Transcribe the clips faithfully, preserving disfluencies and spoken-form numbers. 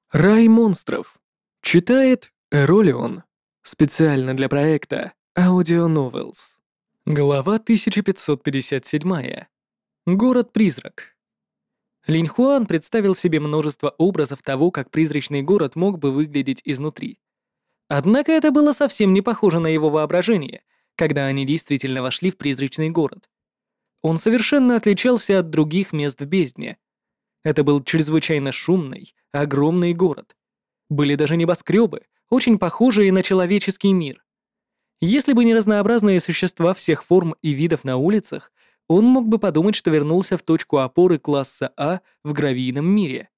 Рай монстров. Читает Эролион. Специально для проекта Audio Novels. Глава тысяча пятьсот пятьдесят семь. Город-призрак. Линь Хуан представил себе множество образов того, как призрачный город мог бы выглядеть изнутри. Однако это было совсем не похоже на его воображение, когда они действительно вошли в призрачный город. Он совершенно отличался от других мест в бездне. Это был чрезвычайно шумный, огромный город. Были даже небоскребы, очень похожие на человеческий мир. Если бы не разнообразные существа всех форм и видов на улицах, он мог бы подумать, что вернулся в точку опоры класса А в гравийном мире.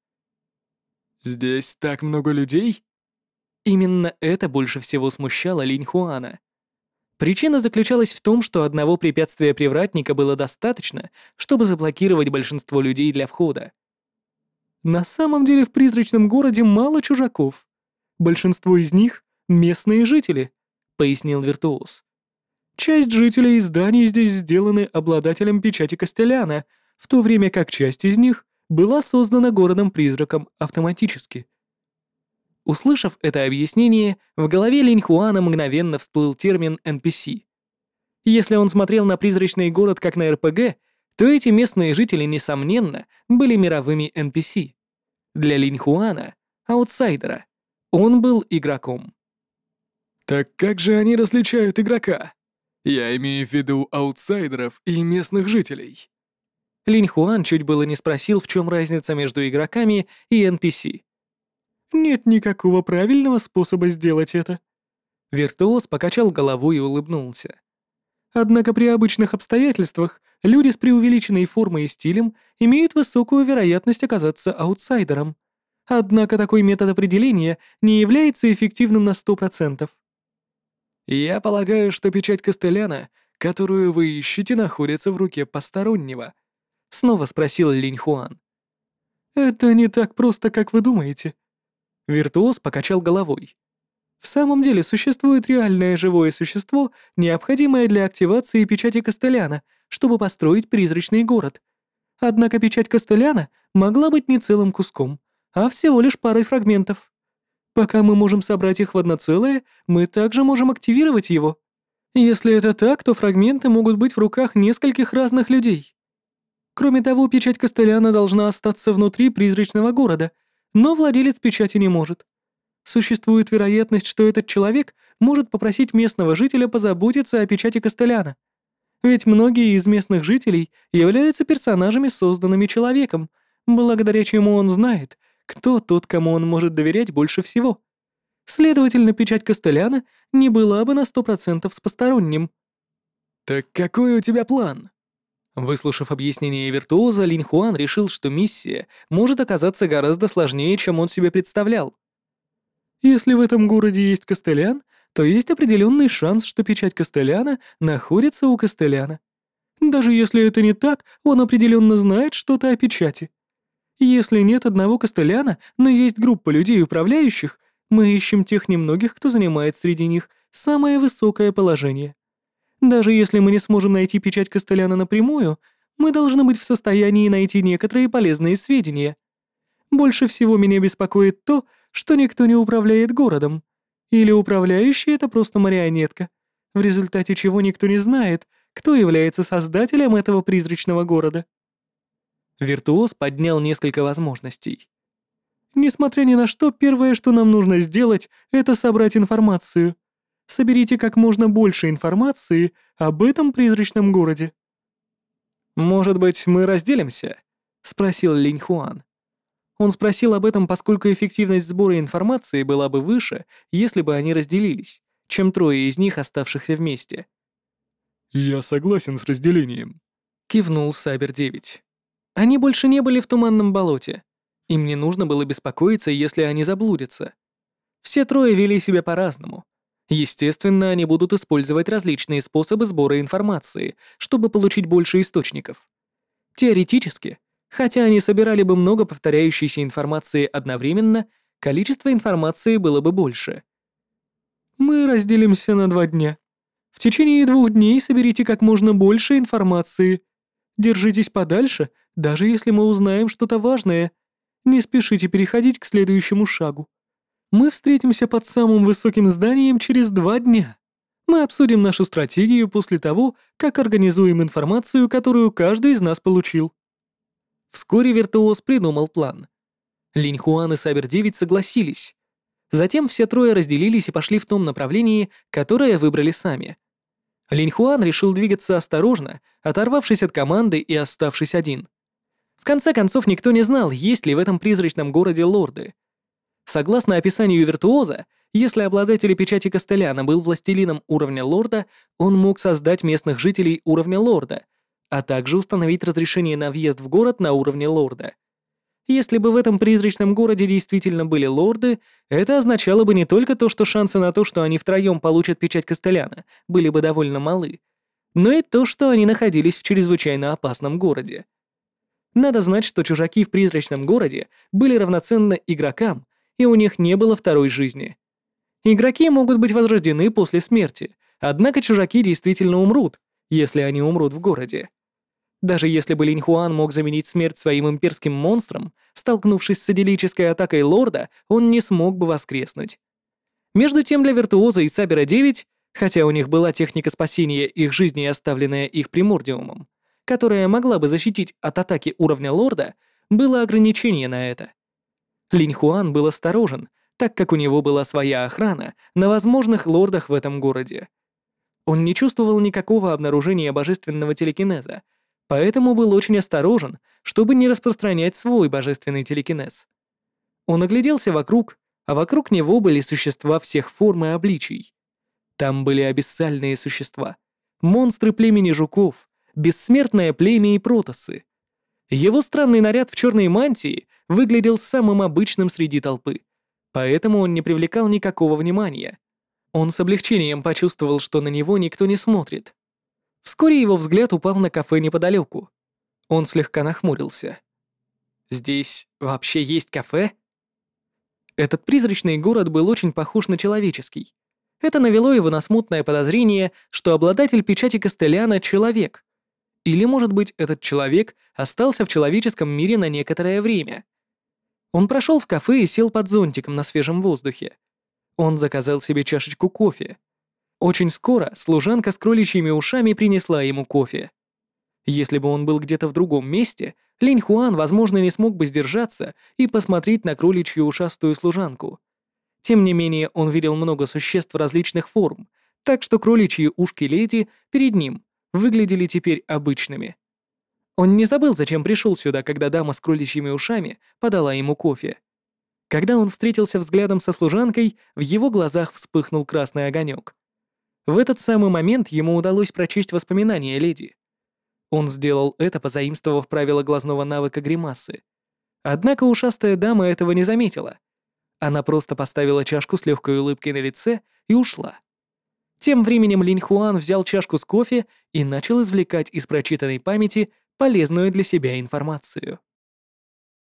«Здесь так много людей?» Именно это больше всего смущало Линь Хуана. Причина заключалась в том, что одного препятствия привратника было достаточно, чтобы заблокировать большинство людей для входа. На самом деле в призрачном городе мало чужаков. Большинство из них — местные жители, пояснил Виртуоз. Часть жителей и зданий здесь сделаны обладателем печати Костеляна, в то время как часть из них была создана городом-призраком автоматически. Услышав это объяснение, в голове Линь Хуана мгновенно всплыл термин эн пи си. Если он смотрел на призрачный город как на эр пи джи, то эти местные жители, несомненно, были мировыми эн пи си. Для Линь Хуана, аутсайдера, он был игроком. «Так как же они различают игрока? Я имею в виду аутсайдеров и местных жителей». Линь Хуан чуть было не спросил, в чем разница между игроками и эн пи си. «Нет никакого правильного способа сделать это». Виртуоз покачал головой и улыбнулся. Однако при обычных обстоятельствах люди с преувеличенной формой и стилем имеют высокую вероятность оказаться аутсайдером. Однако такой метод определения не является эффективным на сто процентов. «Я полагаю, что печать Костеляна, которую вы ищете, находится в руке постороннего», — снова спросил Линь Хуан. «Это не так просто, как вы думаете». Виртуоз покачал головой. В самом деле существует реальное живое существо, необходимое для активации печати Костеляна, чтобы построить призрачный город. Однако печать Костеляна могла быть не целым куском, а всего лишь парой фрагментов. Пока мы можем собрать их в одно целое, мы также можем активировать его. Если это так, то фрагменты могут быть в руках нескольких разных людей. Кроме того, печать Костеляна должна остаться внутри призрачного города, но владелец печати не может. Существует вероятность, что этот человек может попросить местного жителя позаботиться о печати Костеляна. Ведь многие из местных жителей являются персонажами, созданными человеком, благодаря чему он знает, кто тот, кому он может доверять больше всего. Следовательно, печать Костеляна не была бы на сто процентов с посторонним. «Так какой у тебя план?» Выслушав объяснение Виртуоза, Линь Хуан решил, что миссия может оказаться гораздо сложнее, чем он себе представлял. Если в этом городе есть Костелян, то есть определенный шанс, что печать Костеляна находится у Костеляна. Даже если это не так, он определенно знает что-то о печати. Если нет одного Костеляна, но есть группа людей, управляющих, мы ищем тех немногих, кто занимает среди них самое высокое положение. Даже если мы не сможем найти печать Костеляна напрямую, мы должны быть в состоянии найти некоторые полезные сведения. Больше всего меня беспокоит то, что никто не управляет городом. Или управляющий — это просто марионетка, в результате чего никто не знает, кто является создателем этого призрачного города. Виртуоз поднял несколько возможностей. Несмотря ни на что, первое, что нам нужно сделать, это собрать информацию. Соберите как можно больше информации об этом призрачном городе. «Может быть, мы разделимся?» — спросил Линь Хуан. Он спросил об этом, поскольку эффективность сбора информации была бы выше, если бы они разделились, чем трое из них, оставшихся вместе. «Я согласен с разделением», — кивнул Сабер девять. Они больше не были в туманном болоте. Им не нужно было беспокоиться, если они заблудятся. Все трое вели себя по-разному. Естественно, они будут использовать различные способы сбора информации, чтобы получить больше источников. Теоретически, хотя они собирали бы много повторяющейся информации одновременно, количество информации было бы больше. Мы разделимся на два дня. В течение двух дней соберите как можно больше информации. Держитесь подальше, даже если мы узнаем что-то важное. Не спешите переходить к следующему шагу. Мы встретимся под самым высоким зданием через два дня. Мы обсудим нашу стратегию после того, как организуем информацию, которую каждый из нас получил». Вскоре Виртуоз придумал план. Линь Хуан и Сабер девять согласились. Затем все трое разделились и пошли в том направлении, которое выбрали сами. Линь Хуан решил двигаться осторожно, оторвавшись от команды и оставшись один. В конце концов, никто не знал, есть ли в этом призрачном городе лорды. Согласно описанию Виртуоза, если обладатель печати Костеляна был властелином уровня лорда, он мог создать местных жителей уровня лорда, а также установить разрешение на въезд в город на уровне лорда. Если бы в этом призрачном городе действительно были лорды, это означало бы не только то, что шансы на то, что они втроем получат печать Костеляна, были бы довольно малы, но и то, что они находились в чрезвычайно опасном городе. Надо знать, что чужаки в призрачном городе были равноценны игрокам, и у них не было второй жизни. Игроки могут быть возрождены после смерти, однако чужаки действительно умрут, если они умрут в городе. Даже если бы Линь Хуан мог заменить смерть своим имперским монстром, столкнувшись с идиллической атакой лорда, он не смог бы воскреснуть. Между тем для Виртуоза и Сабера девять, хотя у них была техника спасения их жизни, оставленная их примордиумом, которая могла бы защитить от атаки уровня лорда, было ограничение на это. Линь Хуан был осторожен, так как у него была своя охрана на возможных лордах в этом городе. Он не чувствовал никакого обнаружения божественного телекинеза, поэтому был очень осторожен, чтобы не распространять свой божественный телекинез. Он огляделся вокруг, а вокруг него были существа всех форм и обличий. Там были абиссальные существа, монстры племени жуков, бессмертное племя и протоссы. Его странный наряд в черной мантии выглядел самым обычным среди толпы, поэтому он не привлекал никакого внимания. Он с облегчением почувствовал, что на него никто не смотрит. Вскоре его взгляд упал на кафе неподалеку. Он слегка нахмурился. «Здесь вообще есть кафе?» Этот призрачный город был очень похож на человеческий. Это навело его на смутное подозрение, что обладатель печати Костеляна — человек. Или, может быть, этот человек остался в человеческом мире на некоторое время. Он прошел в кафе и сел под зонтиком на свежем воздухе. Он заказал себе чашечку кофе. Очень скоро служанка с кроличьими ушами принесла ему кофе. Если бы он был где-то в другом месте, Линь Хуан, возможно, не смог бы сдержаться и посмотреть на кроличью ушастую служанку. Тем не менее, он видел много существ различных форм, так что кроличьи ушки леди перед ним выглядели теперь обычными. Он не забыл, зачем пришел сюда, когда дама с кроличьими ушами подала ему кофе. Когда он встретился взглядом со служанкой, в его глазах вспыхнул красный огонек. В этот самый момент ему удалось прочесть воспоминания леди. Он сделал это, позаимствовав правила глазного навыка гримасы. Однако ушастая дама этого не заметила. Она просто поставила чашку с легкой улыбкой на лице и ушла. Тем временем Линь Хуан взял чашку с кофе и начал извлекать из прочитанной памяти полезную для себя информацию.